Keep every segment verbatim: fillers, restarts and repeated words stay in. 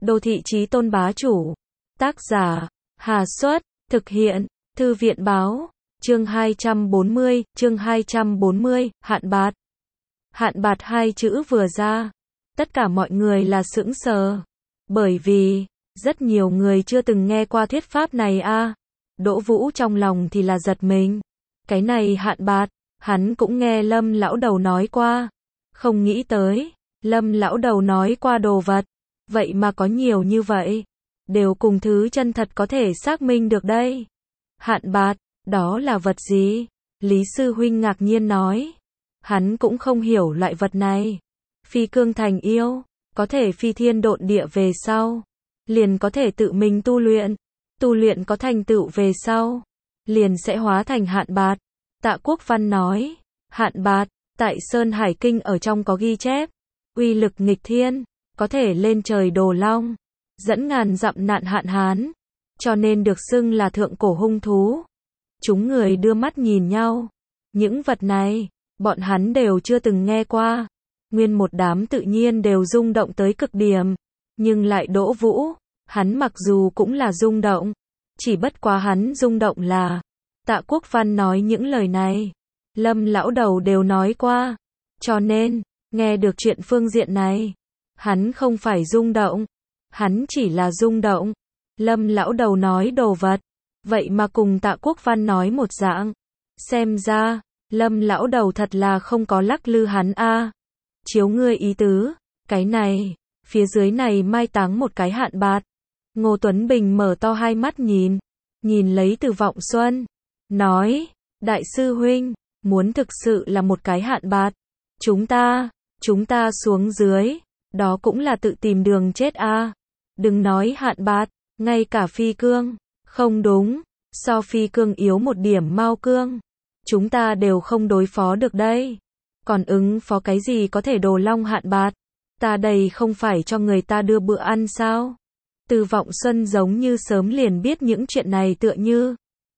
Đô thị chí tôn bá chủ. Tác giả, Hà Xuất, thực hiện, Thư viện báo, chương hai trăm bốn mươi, chương hai trăm bốn mươi, hạn bạt. Hạn bạt hai chữ vừa ra, tất cả mọi người là sững sờ. Bởi vì, rất nhiều người chưa từng nghe qua thuyết pháp này a. Đỗ Vũ trong lòng thì là giật mình. Cái này hạn bạt, hắn cũng nghe Lâm lão đầu nói qua. Không nghĩ tới, Lâm lão đầu nói qua đồ vật, vậy mà có nhiều như vậy. Đều cùng thứ chân thật có thể xác minh được đây. Hạn bạt, đó là vật gì? Lý sư huynh ngạc nhiên nói. Hắn cũng không hiểu loại vật này. Phi cương thành yêu, có thể phi thiên độn địa về sau, liền có thể tự mình tu luyện. Tu luyện có thành tựu về sau, liền sẽ hóa thành hạn bạt. Tạ Quốc Văn nói, hạn bạt, tại Sơn Hải Kinh ở trong có ghi chép, uy lực nghịch thiên, có thể lên trời đồ long, dẫn ngàn dặm nạn hạn hán, cho nên được xưng là thượng cổ hung thú. Chúng người đưa mắt nhìn nhau, những vật này, bọn hắn đều chưa từng nghe qua. Nguyên một đám tự nhiên đều rung động tới cực điểm, nhưng lại Đỗ Vũ, hắn mặc dù cũng là rung động, chỉ bất quá hắn rung động là, Tạ Quốc Văn nói những lời này, Lâm lão đầu đều nói qua, cho nên, nghe được chuyện phương diện này, hắn không phải rung động, hắn chỉ là rung động. Lâm lão đầu nói đồ vật, vậy mà cùng Tạ Quốc Văn nói một dạng. Xem ra, Lâm lão đầu thật là không có lắc lư hắn a. Chiếu ngươi ý tứ, cái này, phía dưới này mai táng một cái hạn bạt. Ngô Tuấn Bình mở to hai mắt nhìn, nhìn lấy Từ Vọng Xuân, nói, đại sư huynh, muốn thực sự là một cái hạn bạt, chúng ta, chúng ta xuống dưới, đó cũng là tự tìm đường chết a. Đừng nói hạn bạt, ngay cả phi cương, không đúng, so phi cương yếu một điểm mao cương, chúng ta đều không đối phó được đây. Còn ứng phó cái gì có thể đồ long hạn bạt, ta đây không phải cho người ta đưa bữa ăn sao? Từ Vọng Xuân giống như sớm liền biết những chuyện này tựa như.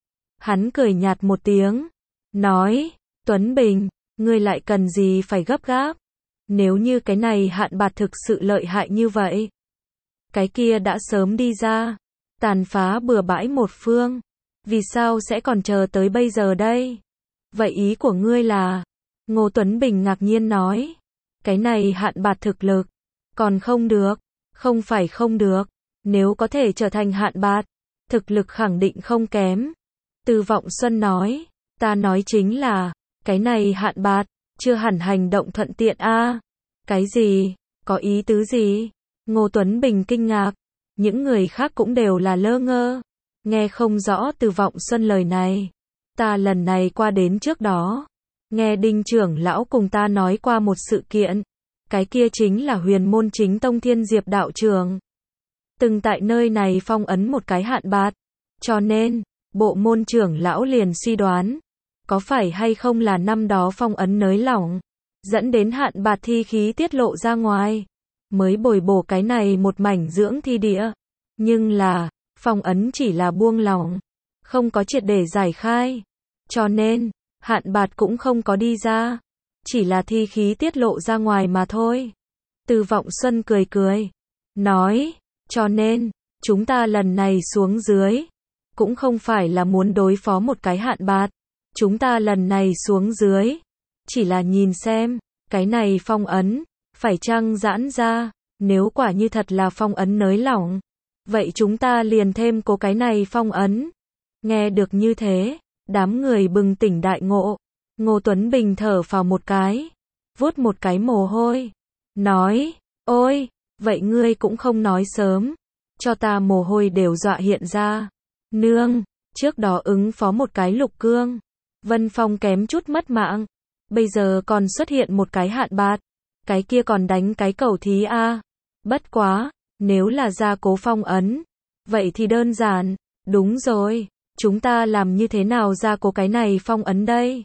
Hắn cười nhạt một tiếng, nói, Tuấn Bình, ngươi lại cần gì phải gấp gáp? Nếu như cái này hạn bạt thực sự lợi hại như vậy, cái kia đã sớm đi ra, tàn phá bừa bãi một phương, vì sao sẽ còn chờ tới bây giờ đây? Vậy ý của ngươi là? Ngô Tuấn Bình ngạc nhiên nói, cái này hạn bạt thực lực, còn không được, không phải không được, nếu có thể trở thành hạn bạt, thực lực khẳng định không kém. Từ Vọng Xuân nói, ta nói chính là, cái này hạn bạt, chưa hẳn hành động thuận tiện a. Cái gì, có ý tứ gì? Ngô Tuấn Bình kinh ngạc, những người khác cũng đều là lơ ngơ, nghe không rõ Từ Vọng Xuân lời này. Ta lần này qua đến trước đó, nghe Đinh trưởng lão cùng ta nói qua một sự kiện, cái kia chính là huyền môn chính tông Thiên Diệp đạo trường. Từng tại nơi này phong ấn một cái hạn bạt, cho nên, bộ môn trưởng lão liền suy đoán, có phải hay không là năm đó phong ấn nới lỏng, dẫn đến hạn bạt thi khí tiết lộ ra ngoài, mới bồi bổ cái này một mảnh dưỡng thi địa. Nhưng là, phong ấn chỉ là buông lỏng, không có triệt để giải khai, cho nên, hạn bạt cũng không có đi ra, chỉ là thi khí tiết lộ ra ngoài mà thôi. Từ Vọng Xuân cười cười, nói, cho nên, chúng ta lần này xuống dưới, cũng không phải là muốn đối phó một cái hạn bạt, chúng ta lần này xuống dưới, chỉ là nhìn xem, cái này phong ấn, phải chăng giãn ra, nếu quả như thật là phong ấn nới lỏng, vậy chúng ta liền thêm cố cái này phong ấn. Nghe được như thế, đám người bừng tỉnh đại ngộ. Ngô Tuấn Bình thở phào một cái, vuốt một cái mồ hôi, nói, ôi, vậy ngươi cũng không nói sớm, cho ta mồ hôi đều dọa hiện ra. Nương, trước đó ứng phó một cái lục cương, Vân Phong kém chút mất mạng, bây giờ còn xuất hiện một cái hạn bạt, cái kia còn đánh cái cầu thí a. Bất quá, nếu là gia cố phong ấn, vậy thì đơn giản, đúng rồi, chúng ta làm như thế nào gia cố cái này phong ấn đây?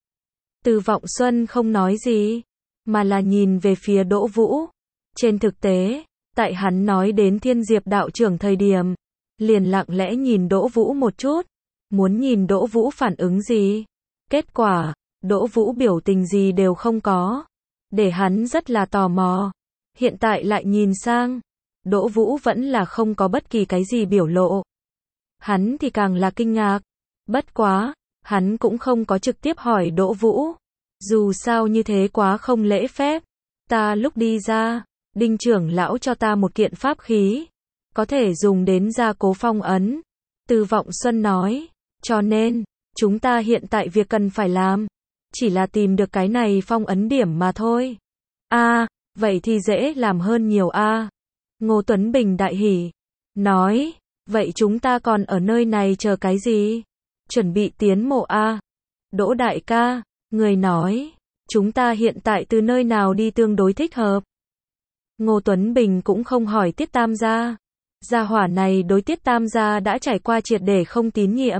Từ Vọng Xuân không nói gì, mà là nhìn về phía Đỗ Vũ. Trên thực tế, tại hắn nói đến Thiên Diệp đạo trưởng thời điểm, liền lặng lẽ nhìn Đỗ Vũ một chút, muốn nhìn Đỗ Vũ phản ứng gì. Kết quả, Đỗ Vũ biểu tình gì đều không có, để hắn rất là tò mò. Hiện tại lại nhìn sang, Đỗ Vũ vẫn là không có bất kỳ cái gì biểu lộ. Hắn thì càng là kinh ngạc. Bất quá, hắn cũng không có trực tiếp hỏi Đỗ Vũ. Dù sao như thế quá không lễ phép. Ta lúc đi ra, Đinh trưởng lão cho ta một kiện pháp khí. Có thể dùng đến gia cố phong ấn. Từ Vọng Xuân nói. Cho nên, chúng ta hiện tại việc cần phải làm. Chỉ là tìm được cái này phong ấn điểm mà thôi. A, à, vậy thì dễ làm hơn nhiều a. À. Ngô Tuấn Bình đại hỉ. Nói, vậy chúng ta còn ở nơi này chờ cái gì? Chuẩn bị tiến mộ a. À. Đỗ đại ca, người nói, chúng ta hiện tại từ nơi nào đi tương đối thích hợp? Ngô Tuấn Bình cũng không hỏi Tiết Tam gia. Gia hỏa này đối Tiết Tam gia đã trải qua triệt để không tín nhiệm.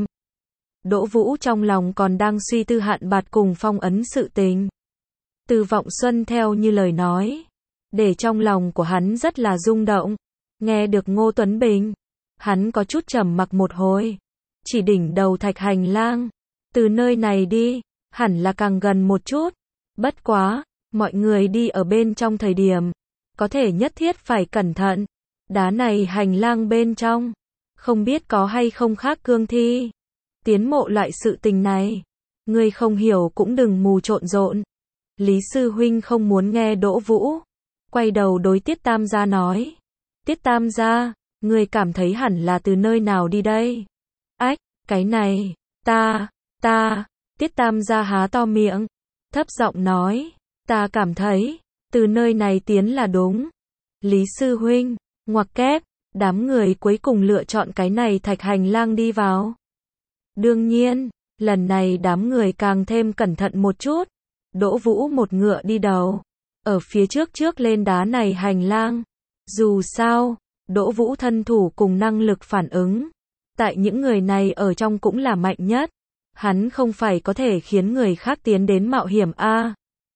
Đỗ Vũ trong lòng còn đang suy tư Hạn Bạt cùng phong ấn sự tình. Từ Vọng Xuân theo như lời nói, để trong lòng của hắn rất là rung động. Nghe được Ngô Tuấn Bình, hắn có chút trầm mặc một hồi. Chỉ đỉnh đầu thạch hành lang, từ nơi này đi, hẳn là càng gần một chút. Bất quá, mọi người đi ở bên trong thời điểm, có thể nhất thiết phải cẩn thận. Đá này hành lang bên trong, không biết có hay không khác cương thi. Tiến mộ loại sự tình này, ngươi không hiểu cũng đừng mù trộn rộn. Lý sư huynh không muốn nghe Đỗ Vũ, quay đầu đối Tiết Tam gia nói. Tiết Tam gia, ngươi cảm thấy hẳn là từ nơi nào đi đây? Ách, cái này, ta, ta, Tiết Tam gia há to miệng, thấp giọng nói, ta cảm thấy, từ nơi này tiến là đúng. Lý sư huynh, ngoặc kép, đám người cuối cùng lựa chọn cái này thạch hành lang đi vào. Đương nhiên, lần này đám người càng thêm cẩn thận một chút. Đỗ Vũ một ngựa đi đầu, ở phía trước trước lên đá này hành lang. Dù sao, Đỗ Vũ thân thủ cùng năng lực phản ứng, tại những người này ở trong cũng là mạnh nhất. Hắn không phải có thể khiến người khác tiến đến mạo hiểm a. À.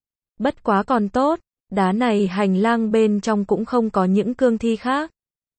Bất quá còn tốt, đá này hành lang bên trong cũng không có những cương thi khác.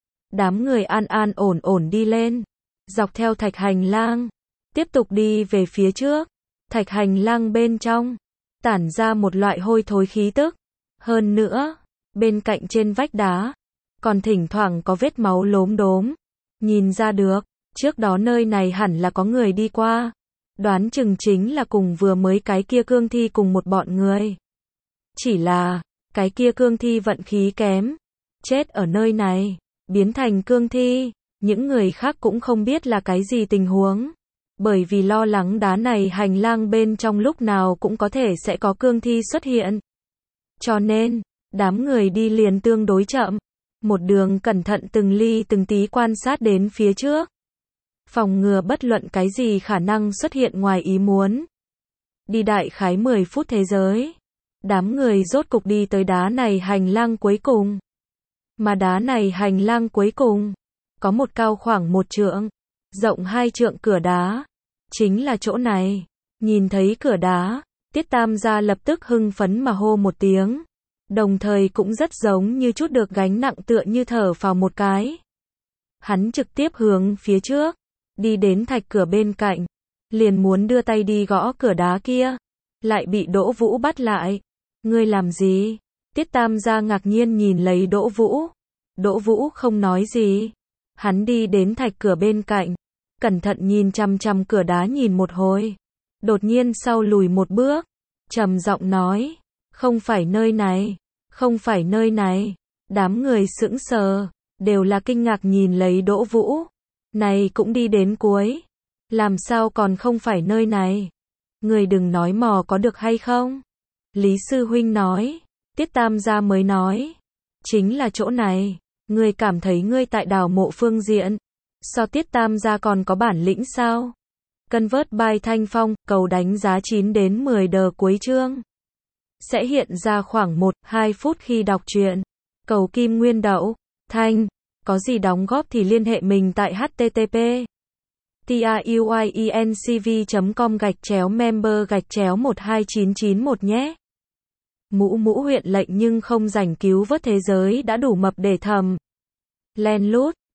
Đám người an an ổn ổn đi lên, dọc theo thạch hành lang, tiếp tục đi về phía trước. Thạch hành lang bên trong tản ra một loại hôi thối khí tức. Hơn nữa, bên cạnh trên vách đá còn thỉnh thoảng có vết máu lốm đốm. Nhìn ra được, trước đó nơi này hẳn là có người đi qua. Đoán chừng chính là cùng vừa mới cái kia cương thi cùng một bọn người. Chỉ là, cái kia cương thi vận khí kém, chết ở nơi này, biến thành cương thi. Những người khác cũng không biết là cái gì tình huống. Bởi vì lo lắng đá này hành lang bên trong lúc nào cũng có thể sẽ có cương thi xuất hiện. Cho nên, đám người đi liền tương đối chậm. Một đường cẩn thận từng ly từng tí quan sát đến phía trước. Phòng ngừa bất luận cái gì khả năng xuất hiện ngoài ý muốn. Đi đại khái mười phút thế giới. Đám người rốt cục đi tới đá này hành lang cuối cùng. Mà đá này hành lang cuối cùng, có một cao khoảng một trượng, rộng hai trượng cửa đá. Chính là chỗ này. Nhìn thấy cửa đá, Tiết Tam gia lập tức hưng phấn mà hô một tiếng. Đồng thời cũng rất giống như chút được gánh nặng tựa như thở phào một cái. Hắn trực tiếp hướng phía trước, đi đến thạch cửa bên cạnh, liền muốn đưa tay đi gõ cửa đá kia, lại bị Đỗ Vũ bắt lại. Ngươi làm gì? Tiết Tam gia ngạc nhiên nhìn lấy Đỗ Vũ. Đỗ Vũ không nói gì. Hắn đi đến thạch cửa bên cạnh, cẩn thận nhìn chằm chằm cửa đá nhìn một hồi. Đột nhiên sau lùi một bước, trầm giọng nói, không phải nơi này, không phải nơi này. Đám người sững sờ, đều là kinh ngạc nhìn lấy Đỗ Vũ. Này cũng đi đến cuối, làm sao còn không phải nơi này? Người đừng nói mò có được hay không? Lý sư huynh nói, Tiết Tam gia mới nói, chính là chỗ này. Ngươi cảm thấy ngươi tại đào mộ phương diện, so Tiết Tam gia còn có bản lĩnh sao? Cân vớt bài thanh phong, cầu đánh giá chín đến mười đờ cuối chương. Sẽ hiện ra khoảng một đến hai phút khi đọc truyện. Cầu kim nguyên đậu, thanh, có gì đóng góp thì liên hệ mình tại http tiuyencv chấm com gạch chéo member gạch chéo một hai chín chín một nhé. Mũ mũ huyện lệnh nhưng không rảnh cứu vớt thế giới đã đủ mập để thầm. Len lút,